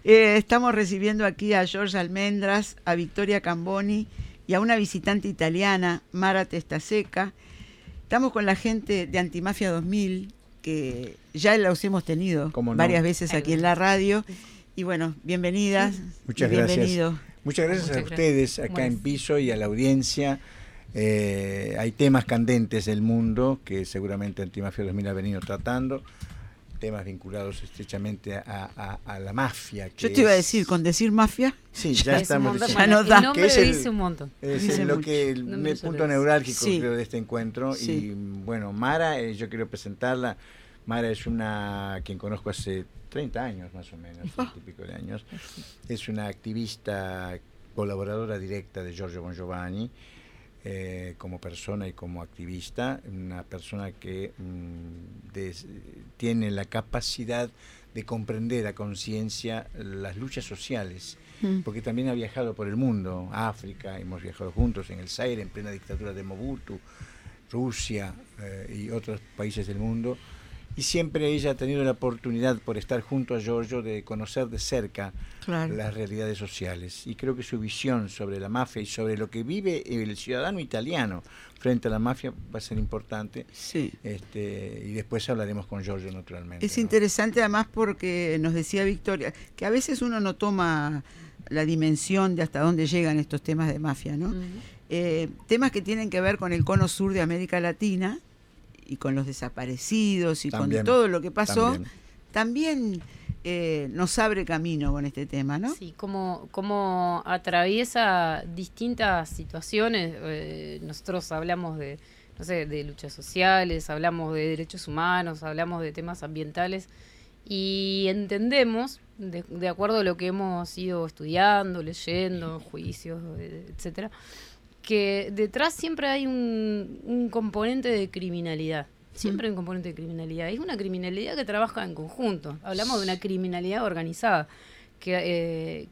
Estamos recibiendo aquí a Jorge Almendras, a Victoria Camboni y a una visitante italiana, Mara Testaseca. Estamos con la gente de Antimafia 2000, que ya los hemos tenido varias veces aquí en la radio. Y bueno, bienvenidas. Muchas gracias. Muchas gracias a ustedes acá en Piso y a la audiencia. Hay temas candentes del mundo que seguramente Antimafia 2000 ha venido tratando. Temas vinculados estrechamente a la mafia. Yo te iba a decir, con decir mafia, sí, ya estamos diciendo. Ya nos da. El nombre dice un montón. Es lo que el punto neurálgico, creo, de este encuentro. Sí. Y bueno, Mara, yo quiero presentarla. Mara es quien conozco hace 30 años más o menos, 30 y pico de años. Es una activista, colaboradora directa de Giorgio Bongiovanni, como persona y como activista, una persona que tiene la capacidad de comprender a conciencia las luchas sociales, porque también ha viajado por el mundo, África, hemos viajado juntos en el Zaire, en plena dictadura de Mobutu, Rusia y otros países del mundo, y siempre ella ha tenido la oportunidad, por estar junto a Giorgio, de conocer de cerca las realidades sociales. Y creo que su visión sobre la mafia y sobre lo que vive el ciudadano italiano frente a la mafia va a ser importante. Sí. Y después hablaremos con Giorgio, naturalmente. Es interesante además porque nos decía Victoria, que a veces uno no toma la dimensión de hasta dónde llegan estos temas de mafia, ¿no? Temas que tienen que ver con el cono sur de América Latina, y con los desaparecidos y también, con todo lo que pasó, también nos abre camino con este tema, ¿no? Sí, como atraviesa distintas situaciones. Nosotros hablamos de luchas sociales, hablamos de derechos humanos, hablamos de temas ambientales y entendemos, de acuerdo a lo que hemos ido estudiando, leyendo, juicios, etcétera, que detrás siempre hay un componente de criminalidad. Siempre hay un componente de criminalidad. Es una criminalidad que trabaja en conjunto. Hablamos de una criminalidad organizada que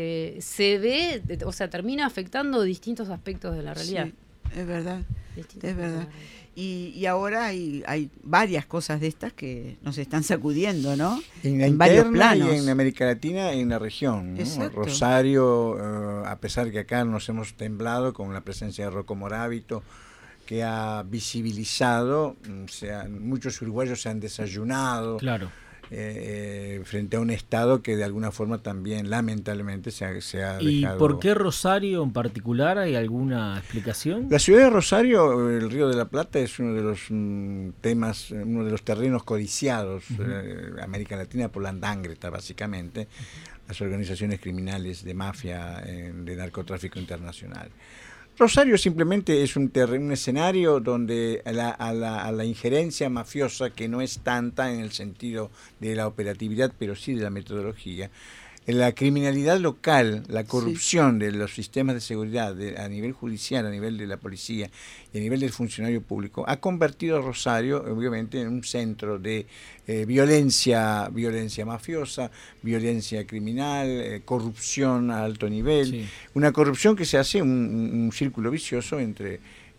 se ve, o sea, termina afectando distintos aspectos de la realidad. Sí, es verdad. Es verdad. Y ahora hay varias cosas de estas que nos están sacudiendo, ¿no? En varios planos. Y en América Latina, en la región, ¿no? Rosario, a pesar que acá nos hemos temblado con la presencia de Rocco Moravito, que ha visibilizado, muchos uruguayos se han desayunado. Claro. Frente a un Estado que de alguna forma también lamentablemente se ha dejado. ¿Y por qué Rosario en particular? ¿Hay alguna explicación? La ciudad de Rosario, el Río de la Plata, es uno de los temas, uno de los terrenos codiciados América Latina por la Ndangreta, básicamente, las organizaciones criminales de mafia, de narcotráfico internacional. Rosario simplemente es un escenario donde a la injerencia mafiosa, que no es tanta en el sentido de la operatividad, pero sí de la metodología, la criminalidad local, la corrupción de los sistemas de seguridad a nivel judicial, a nivel de la policía y a nivel del funcionario público, ha convertido a Rosario, obviamente, en un centro de violencia mafiosa, violencia criminal, corrupción a alto nivel, una corrupción que se hace un círculo vicioso entre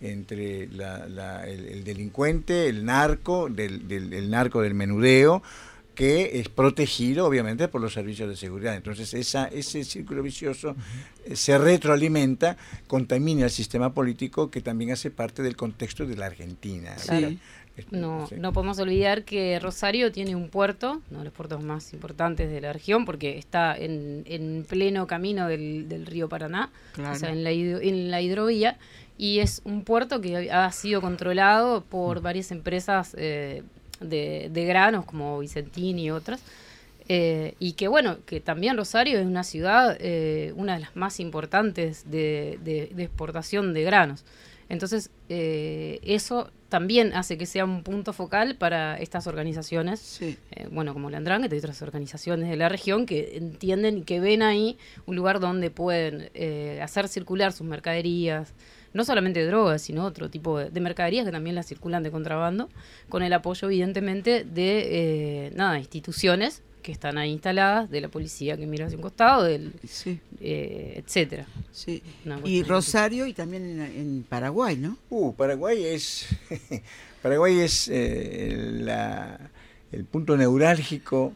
el delincuente, el narco, el narco del menudeo, que es protegido obviamente por los servicios de seguridad. Entonces ese círculo vicioso se retroalimenta, contamina el sistema político, que también hace parte del contexto de la Argentina. Claro. No podemos olvidar que Rosario tiene un puerto, uno de los puertos más importantes de la región, porque está en pleno camino del río Paraná, o sea, en la hidrovía, y es un puerto que ha sido controlado por varias empresas de granos como Vicentín y otras, y que también Rosario es una ciudad, una de las más importantes de exportación de granos. Entonces eso también hace que sea un punto focal para estas organizaciones, como la Ndangreta y otras organizaciones de la región, que entienden y que ven ahí un lugar donde pueden hacer circular sus mercaderías, no solamente drogas, sino otro tipo de mercaderías que también las circulan de contrabando, con el apoyo evidentemente de instituciones que están ahí instaladas, de la policía que mira hacia un costado, etcétera. Sí. Y Rosario y también en Paraguay, ¿no? Paraguay es el punto neurálgico.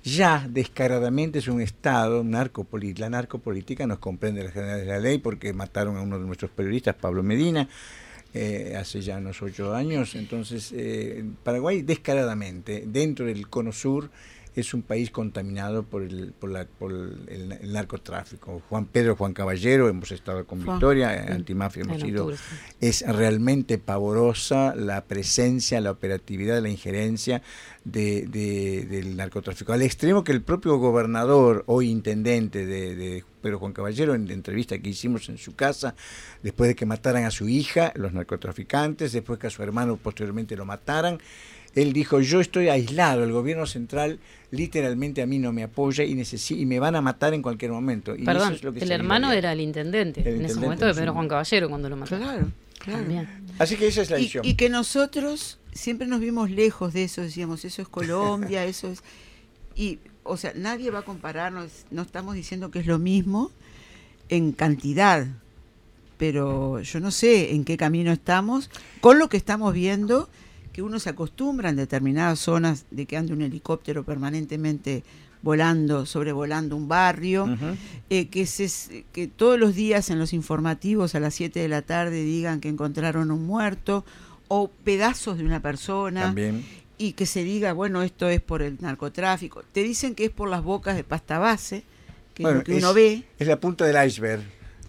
ya descaradamente es un Estado la narcopolítica nos comprende las generales de la ley porque mataron a uno de nuestros periodistas, Pablo Medina, hace ya unos 8 años. Entonces, Paraguay descaradamente, dentro del Cono Sur, es un país contaminado por el narcotráfico. Juan Caballero, hemos estado con Victoria, Antimafia hemos ido. Es realmente pavorosa la presencia, la operatividad, la injerencia del narcotráfico. Al extremo que el propio gobernador, hoy intendente de Pedro Juan Caballero, en la entrevista que hicimos en su casa, después de que mataran a su hija, los narcotraficantes, después que a su hermano posteriormente lo mataran, él dijo: yo estoy aislado, el gobierno central literalmente a mí no me apoya y me van a matar en cualquier momento. Y perdón, eso es lo que el hermano era el intendente en ese momento de Pedro Juan Caballero cuando lo mató. Claro. También. Así que esa es la visión. Y que nosotros siempre nos vimos lejos de eso, decíamos, eso es Colombia, eso es... Y, o sea, nadie va a compararnos, no estamos diciendo que es lo mismo en cantidad, pero yo no sé en qué camino estamos, con lo que estamos viendo, que uno se acostumbra en determinadas zonas de que ande un helicóptero permanentemente sobrevolando un barrio, que todos los días en los informativos a las 7 de la tarde digan que encontraron un muerto o pedazos de una persona. También. Y que se diga, bueno, esto es por el narcotráfico. Te dicen que es por las bocas de pasta base, que es lo que uno ve. Es la punta del iceberg.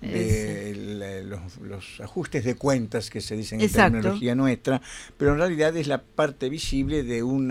Los ajustes de cuentas que se dicen en terminología nuestra, pero en realidad es la parte visible de un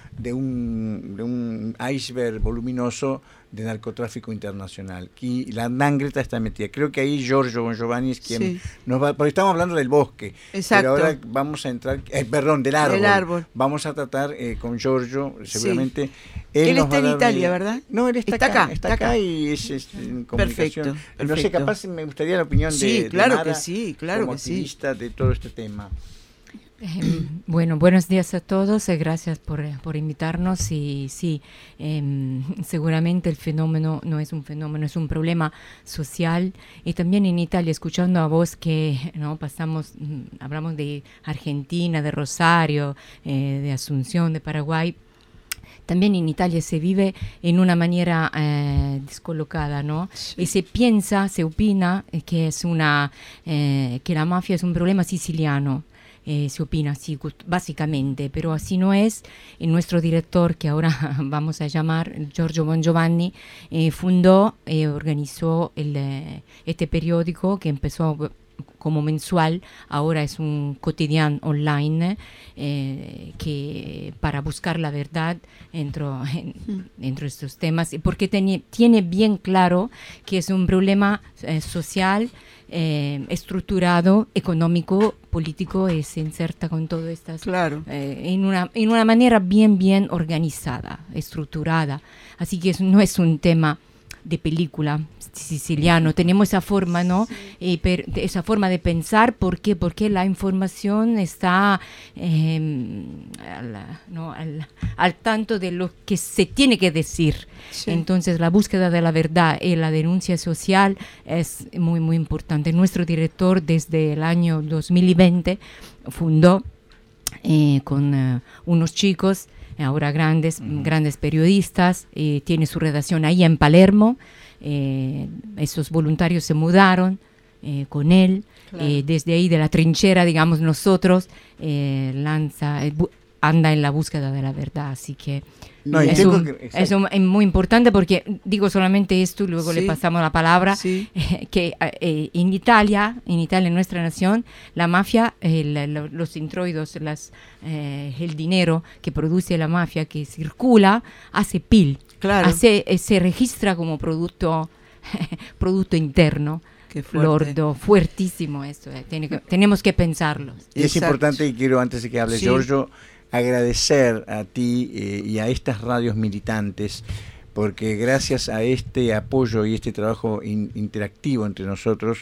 iceberg voluminoso de narcotráfico internacional. Y la Andangreta está metida. Creo que ahí Giorgio Bongiovanni es quien nos va, porque estamos hablando del bosque. Exacto. Pero ahora vamos a entrar, del árbol. Vamos a tratar con Giorgio, seguramente. Él está en Italia, ¿verdad? No, él está acá y es en comunicación. Perfecto. No sé, capaz me gustaría la opinión de Mara, claro como activista de todo este tema. Bueno, buenos días a todos, gracias por invitarnos. Y sí, seguramente el fenómeno no es un fenómeno, es un problema social. Y también en Italia, escuchando a vos que no hablamos de Argentina, de Rosario, de Asunción, de Paraguay. También en Italia se vive en una manera descolocada, ¿no? Sí. Y se opina que que la mafia es un problema siciliano. Se opina así, básicamente, pero así no es. Nuestro director, que ahora vamos a llamar Giorgio Bongiovanni, fundó y organizó este periódico que empezó como mensual, ahora es un cotidiano online que para buscar la verdad dentro estos temas, porque tiene bien claro que es un problema social, estructurado, económico, político, y se inserta con todo estas en una manera bien organizada, estructurada. Así que no es un tema de película siciliano, tenemos esa forma, ¿no? Sí. Esa forma de pensar, ¿por qué? Porque la información está al tanto de lo que se tiene que decir. Sí. Entonces la búsqueda de la verdad y la denuncia social es muy importante. Nuestro director desde el año 2020 fundó con unos chicos ahora grandes periodistas, tiene su redacción ahí en Palermo. Esos voluntarios se mudaron con él, desde ahí de la trinchera, digamos, nosotros anda en la búsqueda de la verdad, así que es muy importante, porque digo solamente esto, luego le pasamos la palabra, que en Italia, en nuestra nación, la mafia, los introitos, el dinero que produce la mafia, que circula, hace PIL, se registra como producto interno. Lordo, fuertísimo esto, tenemos que pensarlo. Y es importante, y quiero, antes de que hable Giorgio, agradecer a ti y a estas radios militantes, porque gracias a este apoyo y este trabajo interactivo entre nosotros,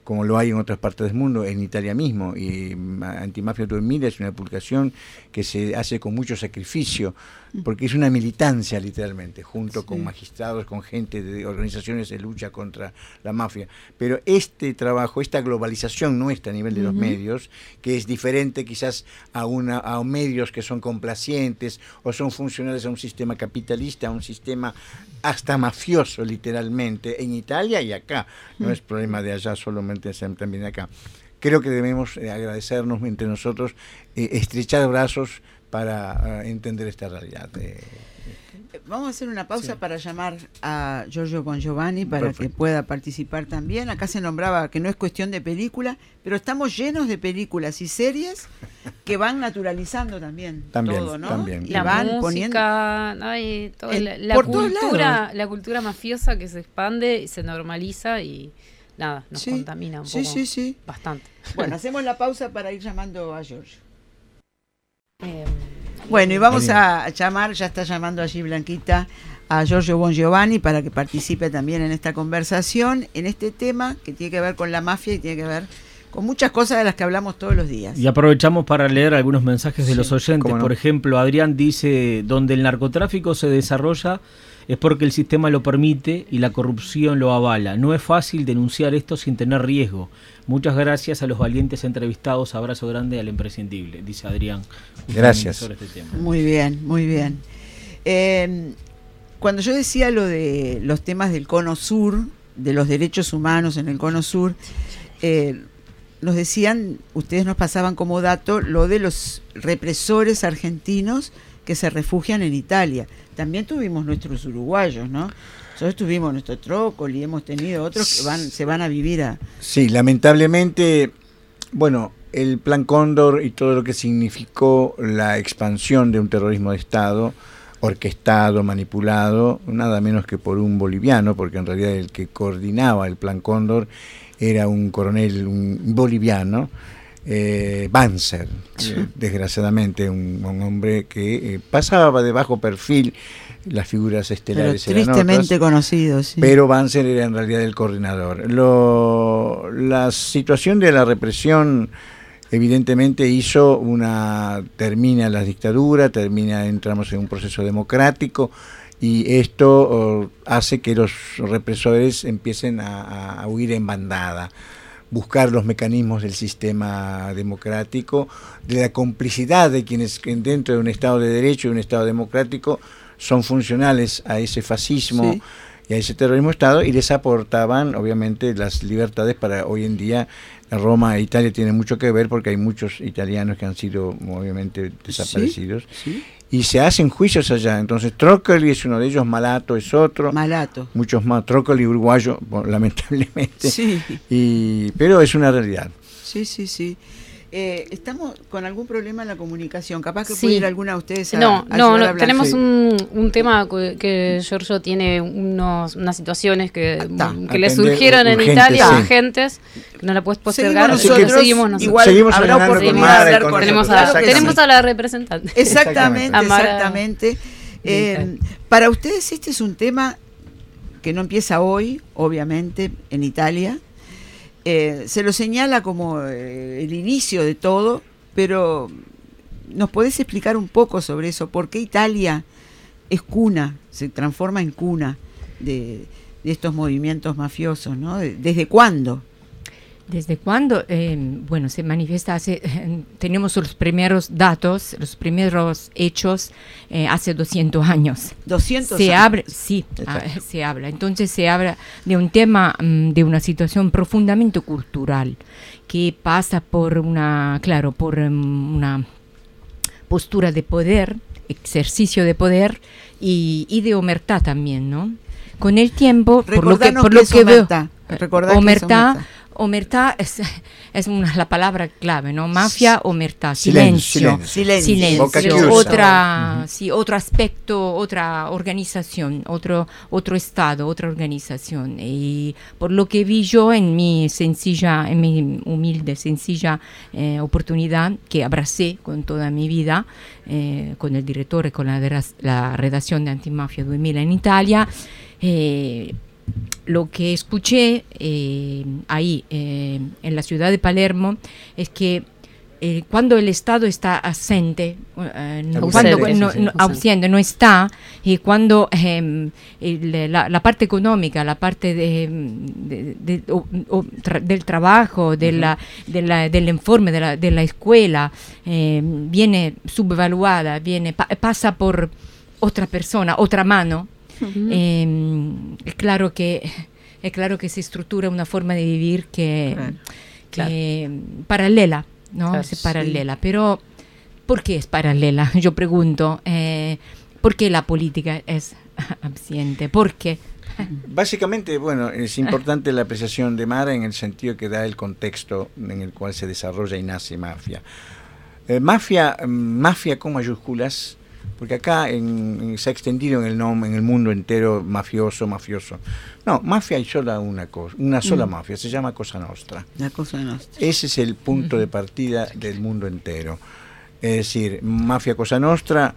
como lo hay en otras partes del mundo, en Italia mismo. Y Antimafia 2000 es una publicación que se hace con mucho sacrificio, porque es una militancia literalmente, junto con magistrados, con gente de organizaciones de lucha contra la mafia. Pero este trabajo, esta globalización nuestra a nivel de los medios, que es diferente quizás a medios que son complacientes o son funcionales a un sistema capitalista, a un sistema hasta mafioso literalmente, en Italia y acá. No es problema de allá solamente, también acá. Creo que debemos agradecernos entre nosotros, estrechar brazos para entender esta realidad. Vamos a hacer una pausa para llamar a Giorgio Bongiovanni para que pueda participar también. Acá se nombraba que no es cuestión de película, pero estamos llenos de películas y series que van naturalizando también todo, ¿no? También. Y la van música, poniendo la cultura mafiosa que se expande y se normaliza y nada, nos contamina un poco. Bastante. Bueno, hacemos la pausa para ir llamando a Giorgio. Bueno, y vamos a llamar, ya está llamando allí Blanquita, a Giorgio Bongiovanni para que participe también en esta conversación, en este tema que tiene que ver con la mafia y tiene que ver con muchas cosas de las que hablamos todos los días. Y aprovechamos para leer algunos mensajes de los oyentes. Por ejemplo, Adrián dice, donde el narcotráfico se desarrolla es porque el sistema lo permite y la corrupción lo avala. No es fácil denunciar esto sin tener riesgo. Muchas gracias a los valientes entrevistados. Abrazo grande al imprescindible, dice Adrián. Gracias. Sobre este tema. Muy bien, muy bien. Cuando yo decía lo de los temas del Cono Sur, de los derechos humanos en el Cono Sur, nos decían, ustedes nos pasaban como dato lo de los represores argentinos que se refugian en Italia. También tuvimos nuestros uruguayos, ¿no? Nosotros tuvimos nuestro Trócoli, hemos tenido otros que se van a vivir a... Sí, lamentablemente, bueno, el Plan Cóndor y todo lo que significó la expansión de un terrorismo de Estado, orquestado, manipulado, nada menos que por un boliviano, porque en realidad el que coordinaba el Plan Cóndor era un coronel, un boliviano, Banzer, desgraciadamente un hombre que pasaba de bajo perfil, las figuras estelares pero tristemente conocidos, sí. Pero Banzer era en realidad el coordinador. La situación de la represión evidentemente termina la dictadura, entramos en un proceso democrático y esto hace que los represores empiecen a huir en bandada, buscar los mecanismos del sistema democrático, de la complicidad de quienes dentro de un Estado de Derecho y un Estado democrático son funcionales a ese fascismo y a ese terrorismo de Estado y les aportaban obviamente las libertades para hoy en día. Roma e Italia tienen mucho que ver porque hay muchos italianos que han sido obviamente desaparecidos y se hacen juicios allá. Entonces Trócoli es uno de ellos, Malato es otro, muchos más, Trócoli uruguayo lamentablemente, pero es una realidad. Sí. Estamos con algún problema en la comunicación, capaz que puede ir alguna de ustedes a No, tenemos sí. un tema que Giorgio tiene unas situaciones que le surgieron en Italia, urgentes, que no la puedes postergar. Seguimos nosotros. Igual habrá oportunidad de hablar con tenemos a la representante. Exactamente. Para ustedes este es un tema que no empieza hoy, obviamente, en Italia. Se lo señala como el inicio de todo, pero ¿nos podés explicar un poco sobre eso? ¿Por qué Italia es cuna, se transforma en cuna de estos movimientos mafiosos, ¿no? ¿Desde cuándo? ¿Desde cuándo? Bueno, se manifiesta tenemos los primeros datos, los primeros hechos hace 200 años. 200 años. Se habla. Entonces se habla de un tema, de una situación profundamente cultural, que pasa por una postura de poder, ejercicio de poder y de omertá también, ¿no? Con el tiempo, por lo que veo, omertá es la palabra clave, ¿no? Mafia, omertá, silencio. Otro aspecto, otra organización, otro estado, otra organización. Y por lo que vi yo en mi humilde, sencilla oportunidad que abracé con toda mi vida, con el director y con la redacción de Antimafia 2000 en Italia, lo que escuché ahí en la ciudad de Palermo es que cuando el Estado está ausente, ausente, no está, y cuando la parte económica, la parte del trabajo, del informe de la escuela, viene subvaluada, pasa por otra persona, otra mano, es claro que se estructura una forma de vivir que paralela. ¿No? Claro, es paralela, pero ¿por qué es paralela? Yo pregunto, ¿por qué la política es absente? ¿Por qué? Básicamente, bueno, es importante la apreciación de Mara en el sentido que da el contexto en el cual se desarrolla y nace Mafia. Mafia con mayúsculas, porque acá se ha extendido en el mundo entero mafioso. No, mafia hay una sola mafia, se llama Cosa Nostra. La Cosa Nostra. Ese es el punto de partida del mundo entero. Es decir, Mafia Cosa Nostra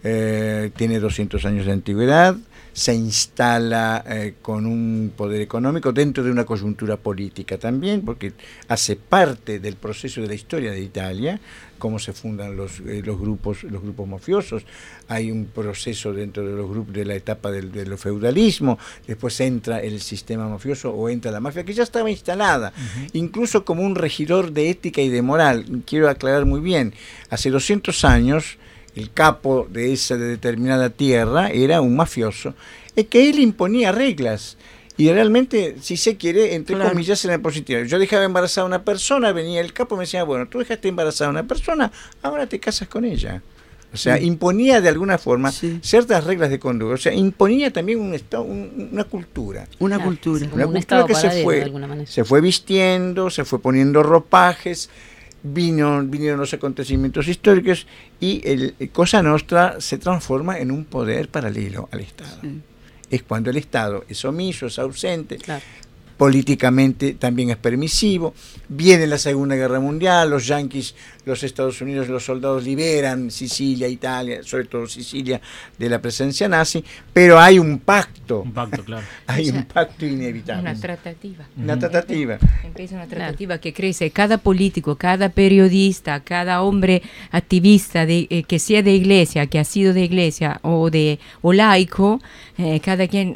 tiene 200 años de antigüedad, se instala con un poder económico dentro de una coyuntura política también, porque hace parte del proceso de la historia de Italia, cómo se fundan los grupos mafiosos. Hay un proceso dentro de los grupos de la etapa del feudalismo, después entra el sistema mafioso o entra la mafia, que ya estaba instalada, incluso como un regidor de ética y de moral. Quiero aclarar muy bien, hace 200 años el capo de esa determinada tierra era un mafioso, es que él imponía reglas. Y realmente, si se quiere, entre comillas, en la positiva. Yo dejaba embarazada a una persona, venía el capo y me decía, bueno, tú dejaste embarazada a una persona, ahora te casas con ella. O sea, imponía de alguna forma ciertas reglas de conducta. O sea, imponía también una cultura. Una cultura. Sí, una un cultura que se fue vistiendo, se fue poniendo ropajes, vinieron los acontecimientos históricos y Cosa Nostra se transforma en un poder paralelo al Estado. Sí. Es cuando el Estado es omiso, es ausente, políticamente también es permisivo. Viene la Segunda Guerra Mundial, los yanquis, los Estados Unidos, los soldados liberan Sicilia, Italia, sobre todo Sicilia, de la presencia nazi, pero hay un pacto. Claro. Hay un pacto inevitable. Una tratativa. Empieza una tratativa que crece. Cada político, cada periodista, cada hombre activista que sea de iglesia, que ha sido de iglesia o laico, cada quien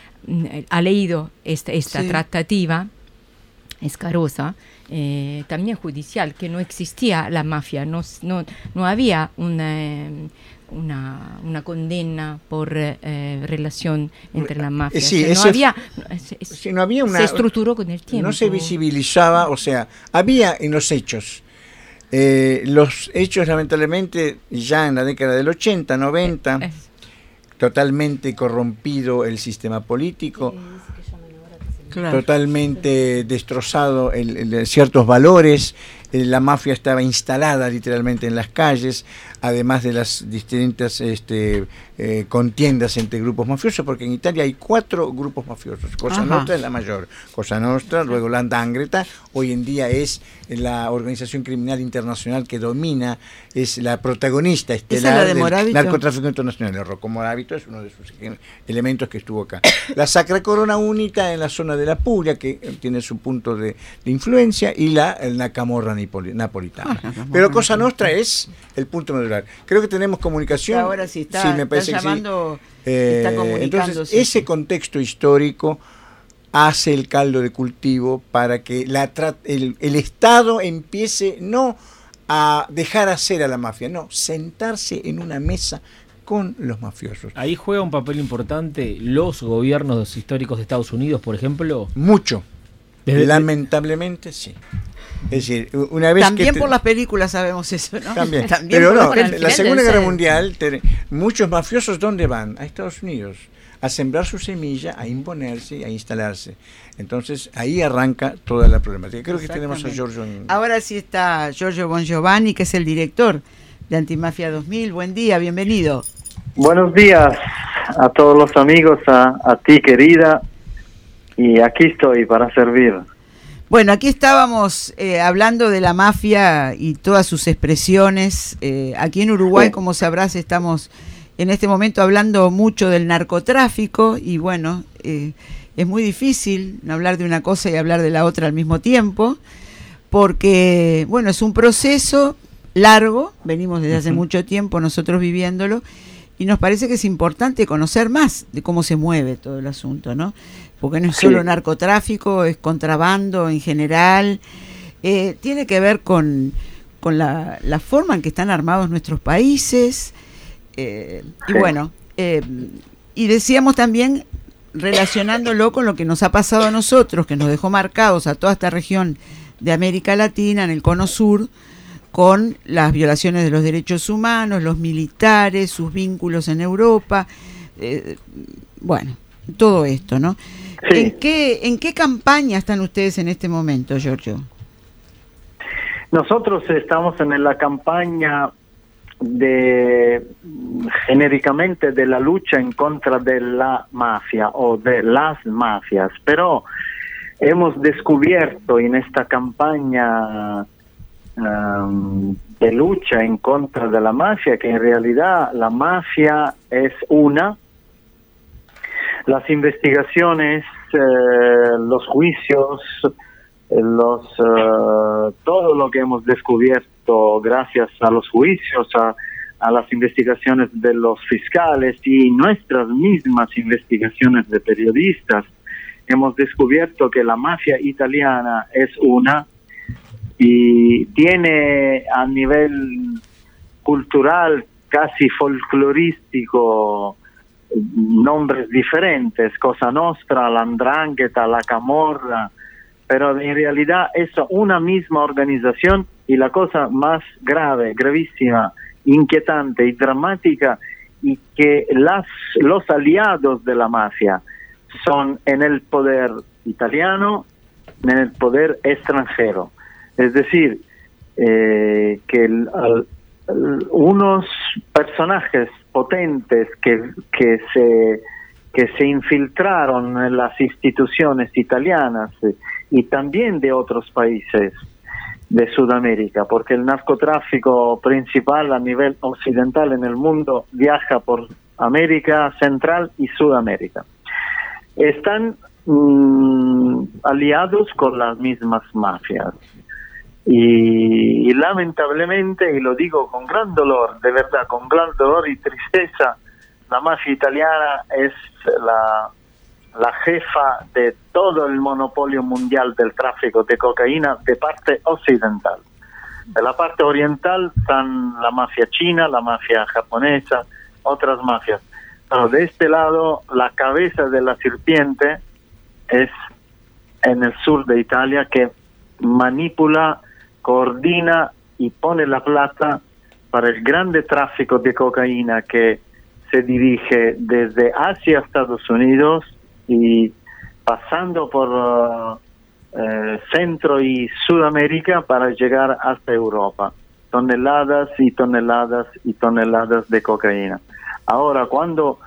ha leído esta tratativa escarosa, también judicial, que no existía la mafia, no había una condena por relación entre la mafia. Se estructuró con el tiempo. No se visibilizaba, o sea, había en los hechos. Los hechos, lamentablemente, ya en la década del 80, 90... totalmente corrompido el sistema político, totalmente destrozado ciertos valores. La mafia estaba instalada literalmente en las calles, además de las distintas contiendas entre grupos mafiosos, porque en Italia hay 4 grupos mafiosos. Cosa Nostra es la mayor. Cosa Nostra, luego la 'Ndrangheta, hoy en día es la organización criminal internacional que domina, es la protagonista estelar del narcotráfico internacional. El Rocco Moravito es uno de sus elementos que estuvo acá. La Sacra Corona Unita en la zona de la Puglia, que tiene su punto de influencia, y la Camorra napolitana. Pero Cosa Nostra es el punto medular. Creo que tenemos comunicación. Ahora sí me parece está llamando, está comunicándose. Entonces, ese contexto histórico hace el caldo de cultivo para que el Estado empiece no a dejar hacer a la mafia, no, sentarse en una mesa con los mafiosos. Ahí juega un papel importante los gobiernos históricos de Estados Unidos, por ejemplo. Mucho. Lamentablemente, sí. Es decir, una vez también por las películas sabemos eso, ¿no? También pero no, la Segunda Guerra Mundial, muchos mafiosos, ¿dónde van? A Estados Unidos, a sembrar su semilla, a imponerse, a instalarse. Entonces, ahí arranca toda la problemática. Creo que tenemos a Giorgio. Ahora sí está Giorgio Bongiovanni, que es el director de Antimafia 2000. Buen día, bienvenido. Buenos días a todos los amigos, a ti, querida, y aquí estoy para servir. Bueno, aquí estábamos hablando de la mafia y todas sus expresiones. Aquí en Uruguay, como sabrás, estamos en este momento hablando mucho del narcotráfico y bueno, es muy difícil hablar de una cosa y hablar de la otra al mismo tiempo, porque, bueno, es un proceso largo, venimos desde hace mucho tiempo nosotros viviéndolo, y nos parece que es importante conocer más de cómo se mueve todo el asunto, ¿no? Porque no es solo narcotráfico, es contrabando en general, tiene que ver con la forma en que están armados nuestros países, y bueno, y decíamos también, relacionándolo con lo que nos ha pasado a nosotros, que nos dejó marcados a toda esta región de América Latina, en el Cono Sur, con las violaciones de los derechos humanos, los militares, sus vínculos en Europa, bueno, todo esto, ¿no? Sí. ¿En qué campaña están ustedes en este momento, Giorgio? Nosotros estamos en la campaña genéricamente de la lucha en contra de la mafia o de las mafias, pero hemos descubierto en esta campaña de lucha en contra de la mafia que en realidad la mafia es una. Las investigaciones, los juicios, todo lo que hemos descubierto gracias a los juicios, a las investigaciones de los fiscales y nuestras mismas investigaciones de periodistas, hemos descubierto que la mafia italiana es una y tiene a nivel cultural, casi folclorístico, nombres diferentes: Cosa Nostra, la 'Ndrangheta, la Camorra, pero en realidad es una misma organización. Y la cosa más grave, gravísima, inquietante y dramática, y que los aliados de la mafia son en el poder italiano, en el poder extranjero. Es decir, que unos personajes potentes que se infiltraron en las instituciones italianas y también de otros países de Sudamérica, porque el narcotráfico principal a nivel occidental en el mundo viaja por América Central y Sudamérica. Están aliados con las mismas mafias. Y lamentablemente, y lo digo con gran dolor, de verdad, con gran dolor y tristeza, la mafia italiana es la jefa de todo el monopolio mundial del tráfico de cocaína de parte occidental. De la parte oriental están la mafia china, la mafia japonesa, otras mafias. Pero de este lado, la cabeza de la serpiente es en el sur de Italia, que manipula, coordina y pone la plata para el grande tráfico de cocaína que se dirige desde Asia a Estados Unidos y pasando por Centro y Sudamérica para llegar hasta Europa. Toneladas y toneladas y toneladas de cocaína. Ahora, cuando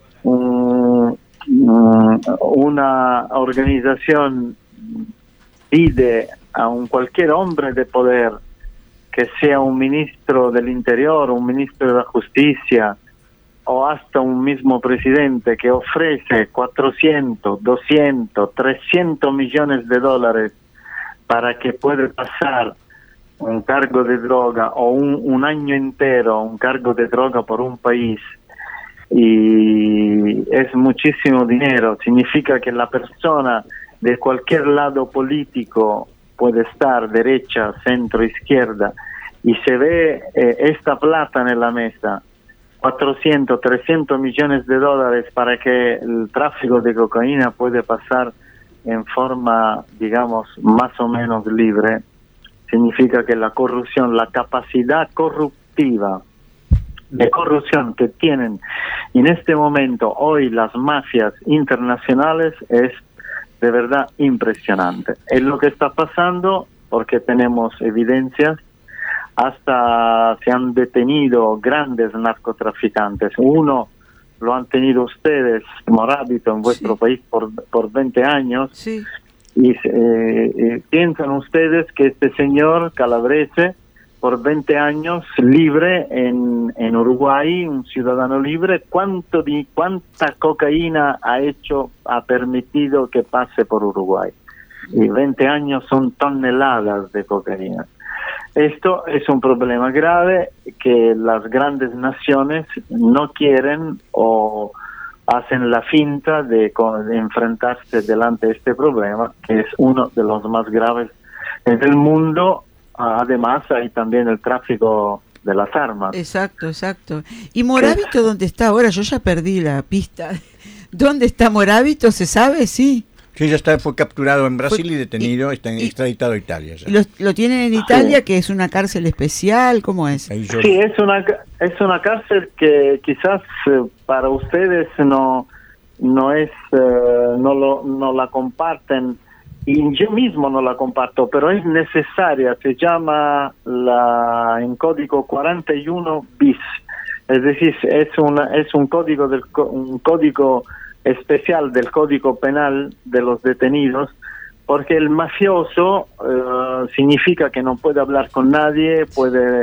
una organización pide a cualquier hombre de poder, que sea un ministro del Interior, un ministro de la Justicia o hasta un mismo presidente, que ofrece 400, 200, 300 millones de dólares para que pueda pasar un cargo de droga o un año entero un cargo de droga por un país, y es muchísimo dinero, significa que la persona de cualquier lado político puede estar derecha, centro, izquierda, y se ve esta plata en la mesa, 400, 300 millones de dólares para que el tráfico de cocaína puede pasar en forma, digamos, más o menos libre. Significa que la corrupción, la capacidad corruptiva de corrupción que tienen en este momento hoy las mafias internacionales es de verdad impresionante. Es lo que está pasando porque tenemos evidencias. Hasta se han detenido grandes narcotraficantes. Uno lo han tenido ustedes, Morabito, en vuestro país por 20 años. Sí. Y piensan ustedes que este señor Calabrese por 20 años libre en Uruguay, un ciudadano libre. ¿Cuánta cocaína ha permitido que pase por Uruguay? Y 20 años son toneladas de cocaína. Esto es un problema grave que las grandes naciones no quieren o hacen la finta de enfrentarse delante de este problema, que es uno de los más graves en el mundo. Además, hay también el tráfico de las armas. Exacto. ¿Y Morábito dónde está ahora? Yo ya perdí la pista. ¿Dónde está Morábito? ¿Se sabe? Sí. Sí, fue capturado en Brasil y detenido, está extraditado a Italia. Ya. Lo tienen en Italia, que es una cárcel especial, ¿cómo es? Sí, es una cárcel que quizás para ustedes no la comparten, y yo mismo no la comparto, pero es necesaria. Se llama en código 41 bis, es decir, es un código especial del Código Penal de los detenidos, porque el mafioso significa que no puede hablar con nadie, puede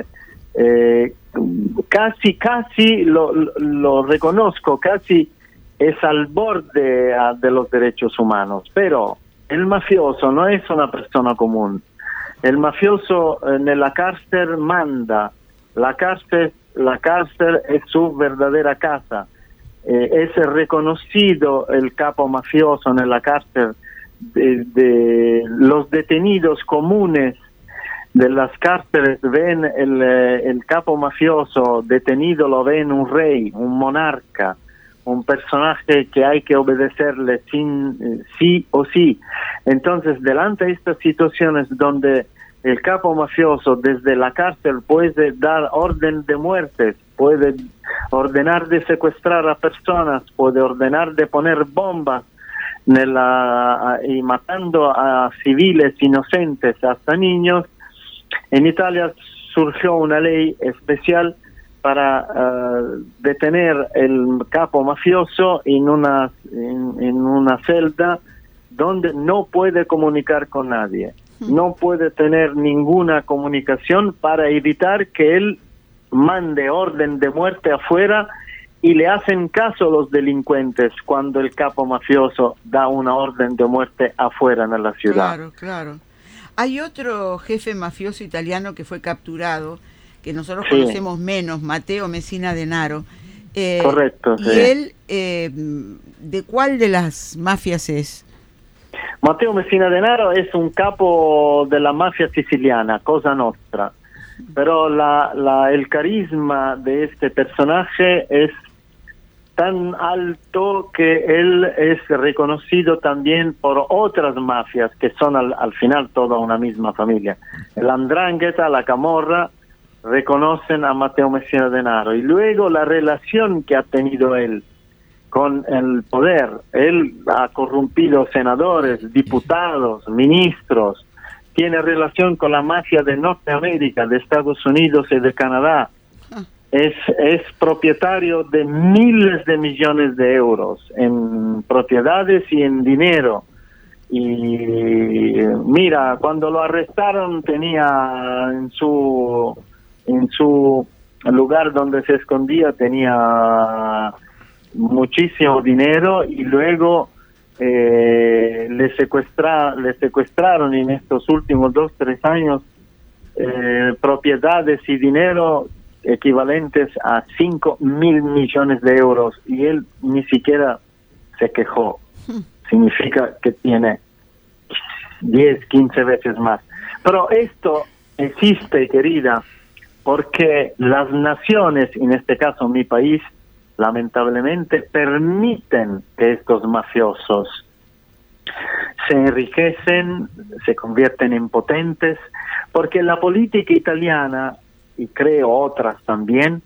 casi lo reconozco, casi es al borde de los derechos humanos, pero el mafioso no es una persona común. El mafioso en la cárcel manda. La cárcel es su verdadera casa. Es reconocido el capo mafioso en la cárcel. De los detenidos comunes de las cárceles ven el capo mafioso detenido, lo ven un rey, un monarca, un personaje que hay que obedecerle sí o sí. Entonces, delante de estas situaciones donde el capo mafioso desde la cárcel puede dar orden de muertes, puede ordenar de secuestrar a personas, puede ordenar de poner bombas y matando a civiles inocentes, hasta niños, en Italia surgió una ley especial para detener el capo mafioso en una celda donde no puede comunicar con nadie, no puede tener ninguna comunicación, para evitar que él mande orden de muerte afuera, y le hacen caso los delincuentes cuando el capo mafioso da una orden de muerte afuera en la ciudad. Claro. Hay otro jefe mafioso italiano que fue capturado, que nosotros conocemos menos, Matteo Messina Denaro. Correcto. ¿Y él de cuál de las mafias es? Matteo Messina Denaro es un capo de la mafia siciliana, Cosa Nostra. Pero el carisma de este personaje es tan alto que él es reconocido también por otras mafias que son al final toda una misma familia. El 'Ndrangheta, la Camorra, reconocen a Matteo Messina Denaro, y luego la relación que ha tenido él con el poder. Él ha corrompido senadores, diputados, ministros, tiene relación con la mafia de Norteamérica, de Estados Unidos y de Canadá. Es propietario de miles de millones de euros en propiedades y en dinero. Y mira, cuando lo arrestaron tenía en su lugar donde se escondía, tenía muchísimo dinero, y luego le secuestraron en estos últimos 2-3 años propiedades y dinero equivalentes a 5.000 millones de euros, y él ni siquiera se quejó. Significa que tiene 10-15 veces más. Pero esto existe, querida, porque las naciones, en este caso mi país, lamentablemente permiten que estos mafiosos se enriquecen, se convierten en potentes, porque la política italiana, y creo otras también,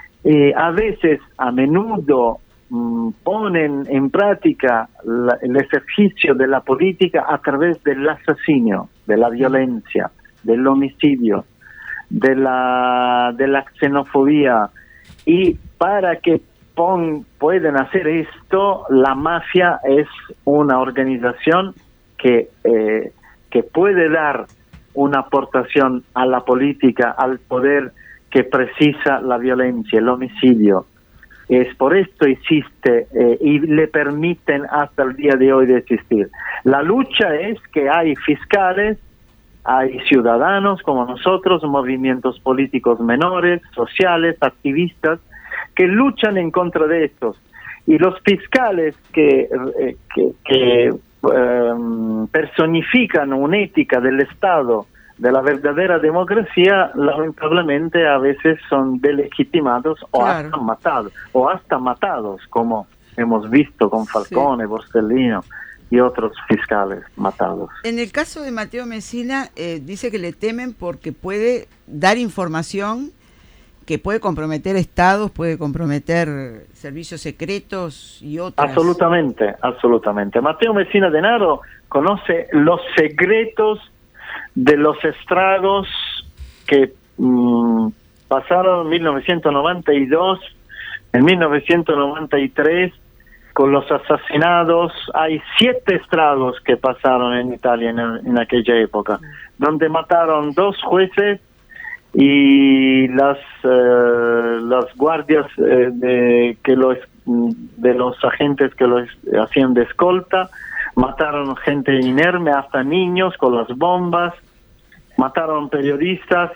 a menudo ponen en práctica el ejercicio de la política a través del asesinio, de la violencia, del homicidio, de la xenofobia, y para que pueden hacer esto, la mafia es una organización que puede dar una aportación a la política, al poder que precisa la violencia, el homicidio. Es por esto existe y le permiten hasta el día de hoy de existir. La lucha es que hay fiscales, hay ciudadanos como nosotros, movimientos políticos menores, sociales, activistas, que luchan en contra de estos. Y los fiscales que personifican una ética del Estado, de la verdadera democracia, lamentablemente a veces son delegitimados o hasta matados, como hemos visto con Falcone, Borsellino y otros fiscales matados. En el caso de Matteo Messina, dice que le temen porque puede dar información que puede comprometer estados, puede comprometer servicios secretos y otras. Absolutamente. Matteo Messina Denaro conoce los secretos de los estragos que pasaron en 1992, en 1993, con los asesinados. Hay 7 estragos que pasaron en Italia en aquella época, donde mataron 2 jueces y las guardias de los agentes que los hacían de escolta. Mataron gente inerme, hasta niños con las bombas, mataron periodistas,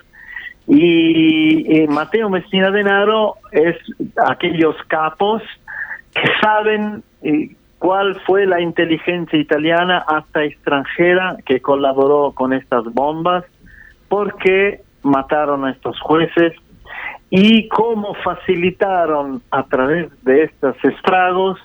y Matteo Messina Denaro es aquellos capos que saben cuál fue la inteligencia italiana, hasta extranjera, que colaboró con estas bombas, porque mataron a estos jueces, y cómo facilitaron a través de estos estragos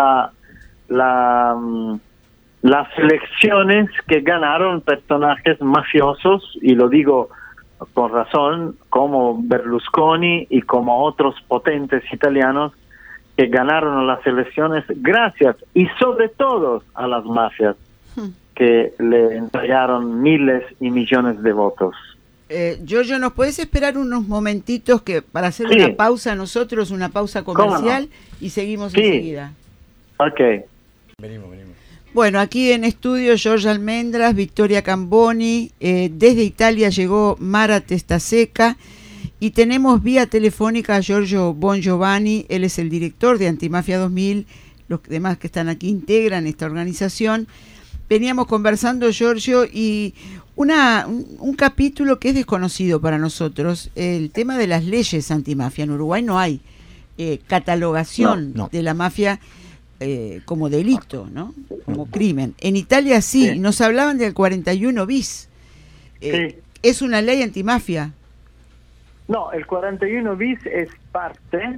las elecciones que ganaron personajes mafiosos, y lo digo con razón, como Berlusconi y como otros potentes italianos que ganaron las elecciones gracias y sobre todo a las mafias que le entregaron miles y millones de votos. Giorgio, ¿nos puedes esperar unos momentitos para hacer una pausa nosotros, una pausa comercial, y seguimos enseguida? Ok. Venimos. Bueno, aquí en estudio Giorgio Almendras, Victoria Camboni, desde Italia llegó Mara Testaseca, y tenemos vía telefónica a Giorgio Bongiovanni. Él es el director de Antimafia 2000, los demás que están aquí integran esta organización. Veníamos conversando, Giorgio, y un capítulo que es desconocido para nosotros, el tema de las leyes antimafia. En Uruguay no hay catalogación de la mafia como delito, ¿no? Como crimen. En Italia sí, nos hablaban del 41 bis. ¿Es una ley antimafia? No, el 41 bis es parte,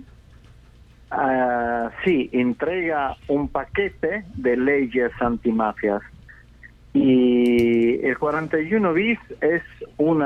entrega un paquete de leyes antimafias. Y el 41 bis es un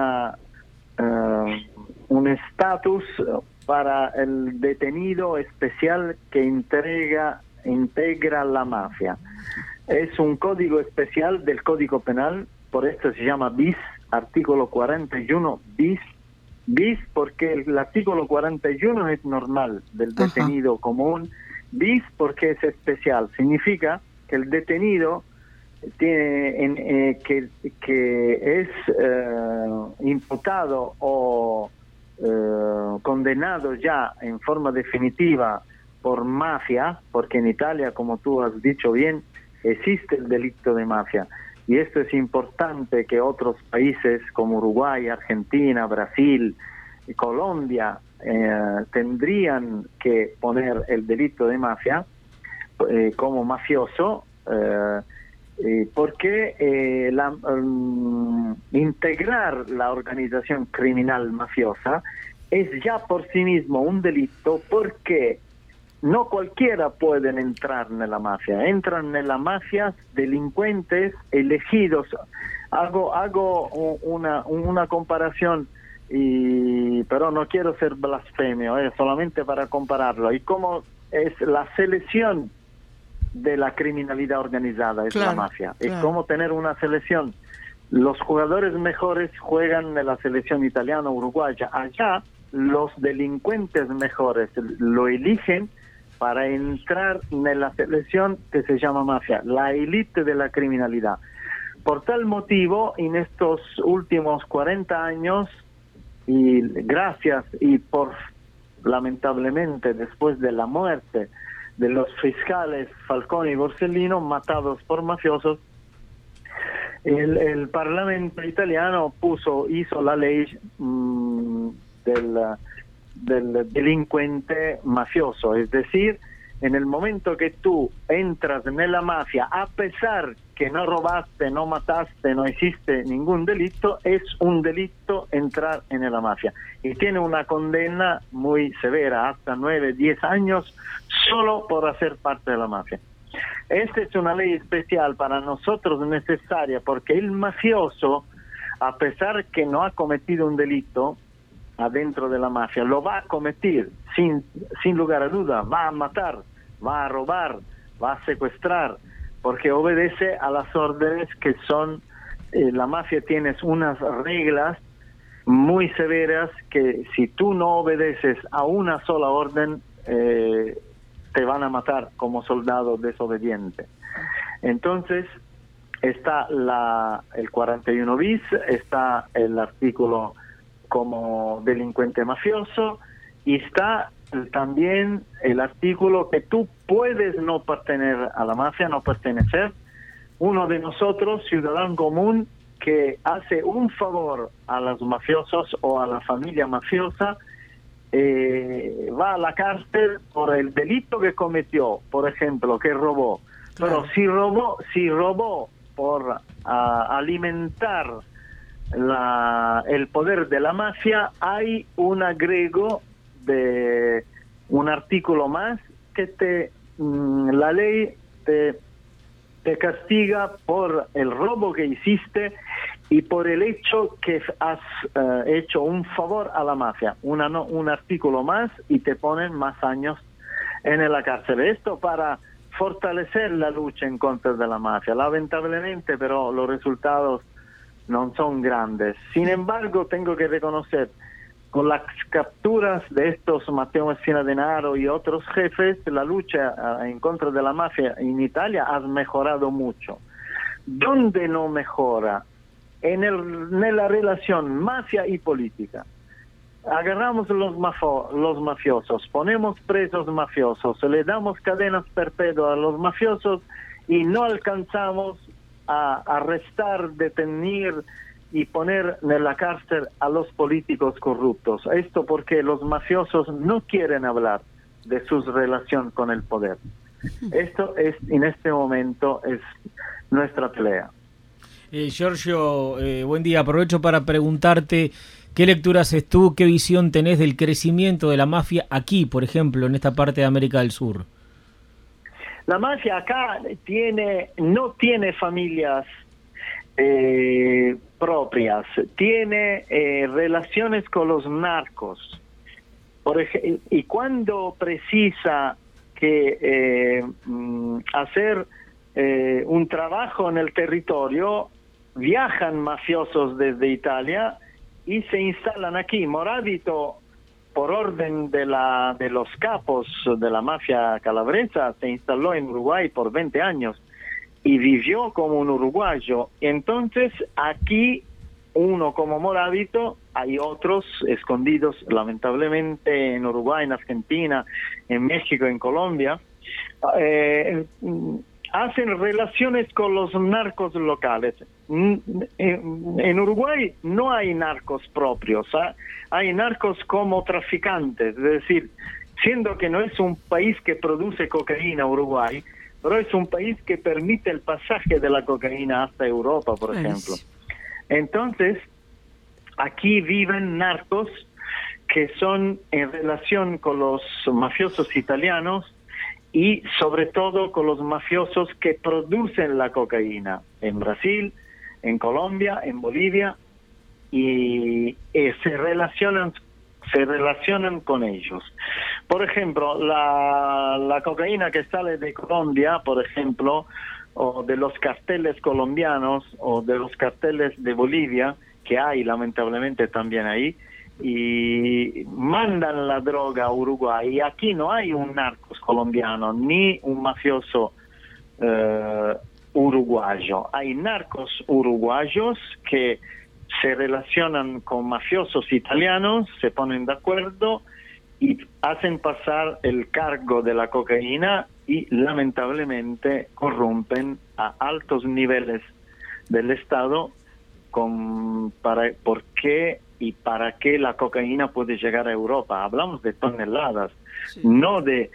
estatus para el detenido especial que integra la mafia. Es un código especial del Código Penal, por esto se llama bis, artículo 41 bis porque el artículo 41 es normal del detenido común, bis porque es especial, significa que el detenido tiene que es imputado o condenado ya en forma definitiva por mafia, porque en Italia, como tú has dicho bien, existe el delito de mafia. Y esto es importante, que otros países como Uruguay, Argentina, Brasil y Colombia tendrían que poner el delito de mafia como mafioso, porque integrar la organización criminal mafiosa es ya por sí mismo un delito, porque no cualquiera puede entrar en la mafia. Entran en la mafia delincuentes elegidos. Hago una comparación, pero no quiero ser blasfemio, solamente para compararlo. Y cómo es la selección de la criminalidad organizada, es la mafia. Es como tener una selección. Los jugadores mejores juegan en la selección italiana o uruguaya. Allá los delincuentes mejores lo eligen para entrar en la selección que se llama mafia, la élite de la criminalidad. por tal motivo, en estos últimos 40 años, y gracias y por lamentablemente después de la muerte de los fiscales Falcone y Borsellino matados por mafiosos, el Parlamento italiano hizo la ley del delincuente mafioso, es decir, en el momento que tú entras en la mafia, a pesar que no robaste, no mataste, no hiciste ningún delito, es un delito entrar en la mafia. Y tiene una condena muy severa, hasta 9, 10 años, solo por hacer parte de la mafia. Esta es una ley especial para nosotros necesaria, porque el mafioso, a pesar que no ha cometido un delito adentro de la mafia, lo va a cometer sin lugar a duda, va a matar, va a robar, va a secuestrar, porque obedece a las órdenes que son, la mafia tiene unas reglas muy severas que si tú no obedeces a una sola orden, te van a matar como soldado desobediente. Entonces, está el 41 bis, está el artículo como delincuente mafioso, y está también el artículo que tú puedes no pertenecer a la mafia, no pertenecer. Uno de nosotros, ciudadano común, que hace un favor a los mafiosos o a la familia mafiosa, va a la cárcel por el delito que cometió, por ejemplo, que robó. Claro. Pero si robó por alimentar el poder de la mafia, hay un agrego de un artículo más que la ley te castiga por el robo que hiciste y por el hecho que has hecho un favor a la mafia. Un artículo más y te ponen más años en la cárcel. Esto para fortalecer la lucha en contra de la mafia. Lamentablemente, pero los resultados no son grandes. Sin embargo, tengo que reconocer, con las capturas de estos Matteo Messina Denaro y otros jefes, la lucha en contra de la mafia en Italia ha mejorado mucho. ¿Dónde no mejora? En la relación mafia y política. Agarramos los mafiosos, ponemos presos mafiosos, le damos cadenas perpetuas a los mafiosos y no alcanzamos a arrestar, detener y poner en la cárcel a los políticos corruptos. Esto porque los mafiosos no quieren hablar de su relación con el poder. Esto en este momento es nuestra pelea. Giorgio, buen día. Aprovecho para preguntarte qué lectura haces tú, qué visión tenés del crecimiento de la mafia aquí, por ejemplo, en esta parte de América del Sur. La mafia acá no tiene familias propias, tiene relaciones con los narcos. Y cuando precisa que hacer un trabajo en el territorio, viajan mafiosos desde Italia y se instalan aquí. Moravito, por orden de los capos de la mafia calabresa, se instaló en Uruguay por 20 años y vivió como un uruguayo. Entonces, aquí, uno como Moravito, hay otros escondidos, lamentablemente, en Uruguay, en Argentina, en México, en Colombia, hacen relaciones con los narcos locales. En Uruguay no hay narcos propios, hay narcos como traficantes, es decir, siendo que no es un país que produce cocaína, Uruguay, pero es un país que permite el pasaje de la cocaína hasta Europa, por ejemplo. Entonces, aquí viven narcos que son en relación con los mafiosos italianos y sobre todo con los mafiosos que producen la cocaína en Brasil, en Colombia, en Bolivia, y se relacionan con ellos. Por ejemplo, la cocaína que sale de Colombia, por ejemplo, o de los carteles colombianos o de los carteles de Bolivia, que hay lamentablemente también ahí, y mandan la droga a Uruguay, y aquí no hay un narcos colombiano ni un mafioso uruguayo. Hay narcos uruguayos que se relacionan con mafiosos italianos, se ponen de acuerdo y hacen pasar el cargo de la cocaína y lamentablemente corrompen a altos niveles del Estado por qué y para qué la cocaína puede llegar a Europa. Hablamos de toneladas, sí, no de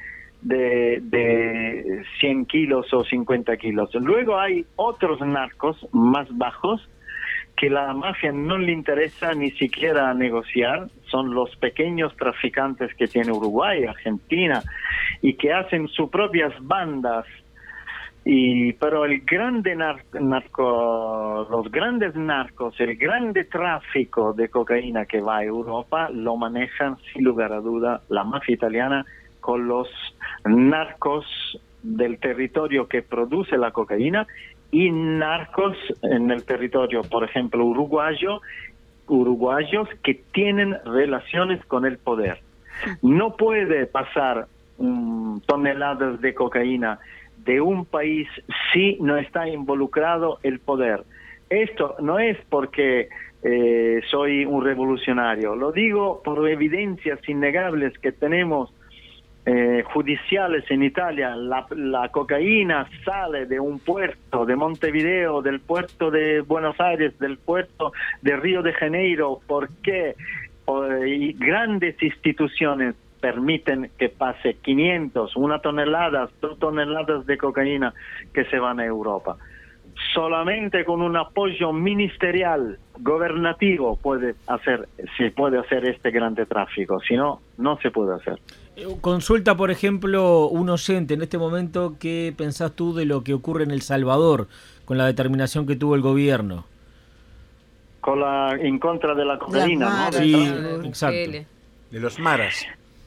100 kilos o 50 kilos. Luego hay otros narcos más bajos que la mafia no le interesa ni siquiera negociar, son los pequeños traficantes que tiene Uruguay, Argentina, y que hacen sus propias bandas. Pero el grande los grandes narcos, el grande tráfico de cocaína que va a Europa, lo manejan sin lugar a duda la mafia italiana con los narcos del territorio que produce la cocaína y narcos en el territorio, por ejemplo, uruguayos que tienen relaciones con el poder. No puede pasar toneladas de cocaína de un país si no está involucrado el poder. Esto no es porque soy un revolucionario, lo digo por evidencias innegables que tenemos judiciales en Italia. La cocaína sale de un puerto de Montevideo, del puerto de Buenos Aires, del puerto de Río de Janeiro, porque grandes instituciones permiten que pase 500, 1 tonelada, 2 toneladas de cocaína que se van a Europa. Solamente con un apoyo ministerial, gobernativo, se puede hacer este grande tráfico, si no, no se puede hacer. Consulta, por ejemplo, un oyente en este momento, ¿qué pensás tú de lo que ocurre en El Salvador con la determinación que tuvo el gobierno? En contra de la cocaína, ¿no? Sí, exacto. De los maras.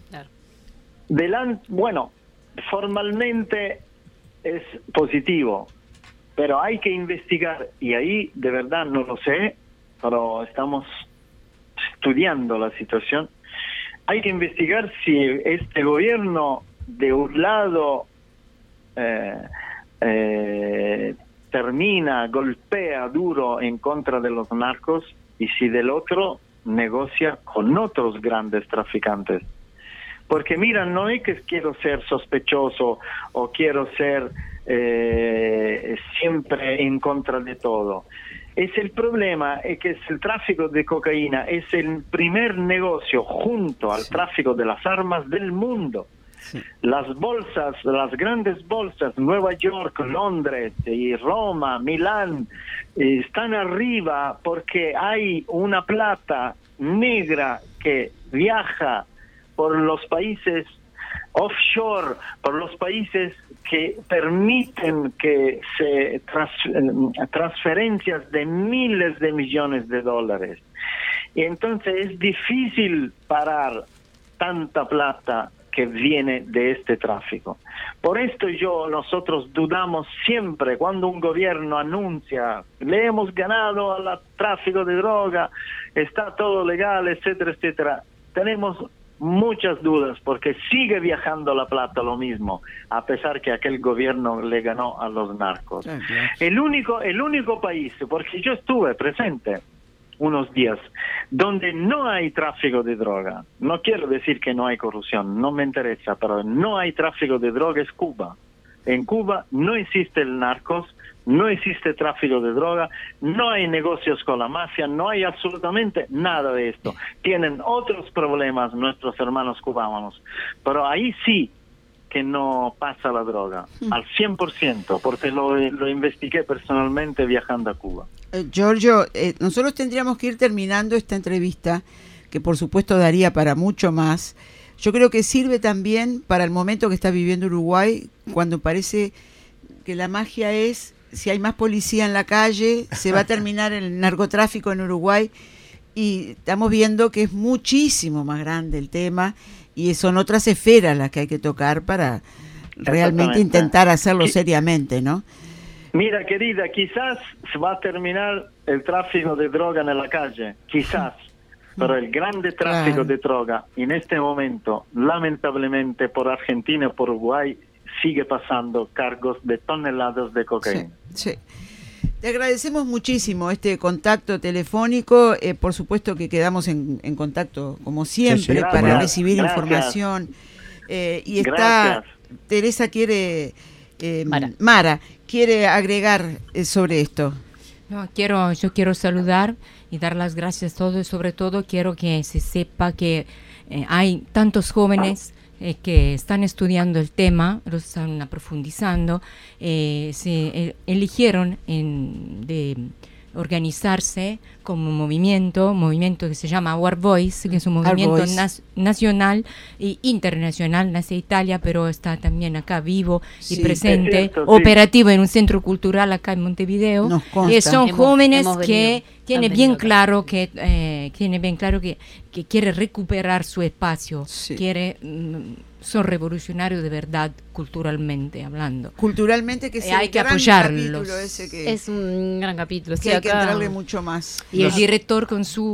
Bueno, formalmente es positivo, pero hay que investigar, y ahí de verdad no lo sé, pero estamos estudiando la situación. Hay que investigar si este gobierno de un lado golpea duro en contra de los narcos, y si del otro negocia con otros grandes traficantes. Porque mira, no es que quiero ser sospechoso o quiero ser siempre en contra de todo. El problema es que el tráfico de cocaína es el primer negocio junto al tráfico de las armas del mundo. Sí. Las grandes bolsas, Nueva York, Londres y Roma, Milán, están arriba porque hay una plata negra que viaja por los países offshore, por los países que permiten que se transferencias de miles de millones de dólares. Y entonces es difícil parar tanta plata que viene de este tráfico. Por esto nosotros dudamos siempre cuando un gobierno anuncia, le hemos ganado al tráfico de droga, está todo legal, etcétera, etcétera. Tenemos muchas dudas porque sigue viajando la plata lo mismo, a pesar que aquel gobierno le ganó a los narcos. Okay. El único país, porque yo estuve presente unos días, donde no hay tráfico de droga, no quiero decir que no hay corrupción, no me interesa, pero no hay tráfico de droga, es Cuba. En Cuba no existe el narcos, no existe tráfico de droga, no hay negocios con la mafia, no hay absolutamente nada de esto. Tienen otros problemas nuestros hermanos cubanos, pero ahí sí que no pasa la droga, al 100%, porque lo investigué personalmente viajando a Cuba. Giorgio, nosotros tendríamos que ir terminando esta entrevista, que por supuesto daría para mucho más. Yo creo que sirve también para el momento que está viviendo Uruguay, cuando parece que la magia es, si hay más policía en la calle, se va a terminar el narcotráfico en Uruguay, y estamos viendo que es muchísimo más grande el tema, y son otras esferas las que hay que tocar para realmente intentar hacerlo seriamente, ¿no? Mira, querida, quizás se va a terminar el tráfico de droga en la calle, quizás. Pero el grande tráfico de droga en este momento, lamentablemente por Argentina y por Uruguay, sigue pasando cargos de toneladas de cocaína. Sí, sí. Te agradecemos muchísimo este contacto telefónico. Por supuesto que quedamos en contacto, como siempre, para recibir información. Y está, Teresa quiere, Mara quiere agregar sobre esto. No, yo quiero saludar y dar las gracias a todos. Sobre todo quiero que se sepa que hay tantos jóvenes que están estudiando el tema, lo están profundizando, se eligieron de organizarse como movimiento que se llama Our Voice, que es un movimiento nacional e internacional, nace en Italia, pero está también acá vivo y presente, cierto, operativo en un centro cultural acá en Montevideo. Son jóvenes que tienen bien claro que quiere recuperar su espacio, son revolucionarios de verdad, culturalmente hablando. Culturalmente, que hay que apoyarlos. Es un gran capítulo. Que hay que entrarle mucho más. Y el director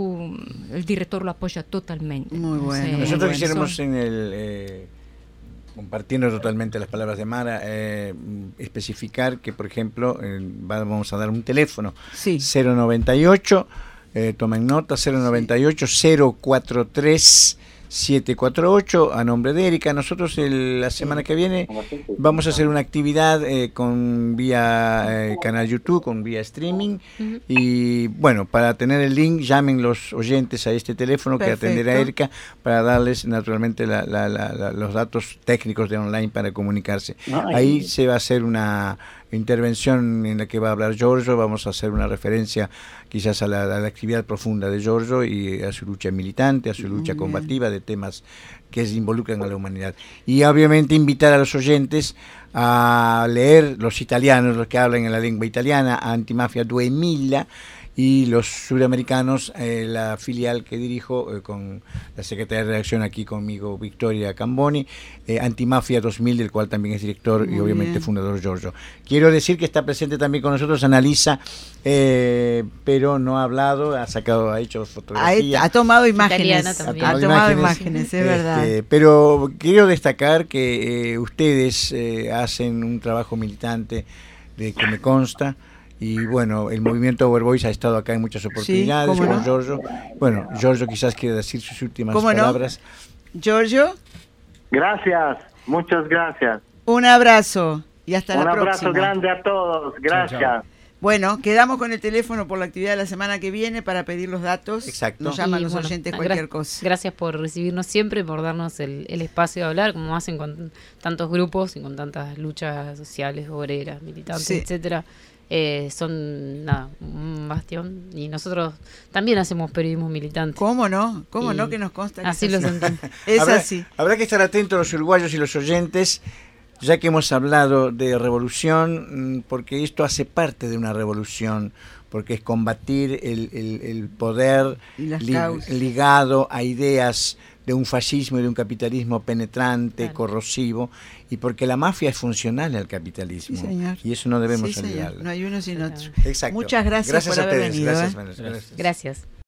lo apoya totalmente. Muy bueno. Nosotros quisiéramos compartiendo totalmente las palabras de Mara, especificar que, por ejemplo, vamos a dar un teléfono, 098, tomen nota, 098 043 748 a nombre de Erika. Nosotros la semana que viene vamos a hacer una actividad con vía canal YouTube, con vía streaming, y bueno, para tener el link llamen los oyentes a este teléfono. Perfecto. Que atenderá Erika para darles naturalmente los datos técnicos de online para comunicarse. Ahí se va a hacer una intervención en la que va a hablar Giorgio. Vamos a hacer una referencia quizás a la actividad profunda de Giorgio y a su lucha militante, a su lucha combativa de temas que se involucran a la humanidad. Y obviamente invitar a los oyentes a leer, los italianos, los que hablan en la lengua italiana, Antimafia 2000, y los sudamericanos, la filial que dirijo con la secretaria de redacción aquí conmigo, Victoria Camboni, Antimafia 2000, del cual también es director y obviamente fundador Giorgio. Quiero decir que está presente también con nosotros Annalisa, pero no ha hablado, ha hecho fotografía. Ha tomado imágenes. Ha tomado imágenes, es verdad. Pero quiero destacar que ustedes hacen un trabajo militante que me consta. Y bueno, el movimiento Our Voice ha estado acá en muchas oportunidades con Giorgio. Bueno, Giorgio quizás quiere decir sus últimas palabras. Giorgio. Gracias, muchas gracias. Un abrazo y hasta la próxima. Un abrazo grande a todos, gracias. Chao, chao. Bueno, quedamos con el teléfono por la actividad de la semana que viene para pedir los datos. Exacto. Nos llaman los oyentes cualquier cosa. Gracias por recibirnos siempre, por darnos el espacio de hablar, como hacen con tantos grupos y con tantas luchas sociales, obreras, militantes, etcétera. Son un bastión, y nosotros también hacemos periodismo militante. ¿Cómo no? ¿Cómo no? Que nos consta que así lo sentimos. Es así. Habrá que estar atentos los uruguayos y los oyentes, ya que hemos hablado de revolución, porque esto hace parte de una revolución, porque es combatir el poder ligado a ideas de un fascismo y de un capitalismo penetrante, corrosivo, y porque la mafia es funcional al capitalismo. Sí, señor. Y eso no debemos olvidarlo. No hay uno sin otro. Exacto. Muchas gracias por haber venido. Gracias. Gracias.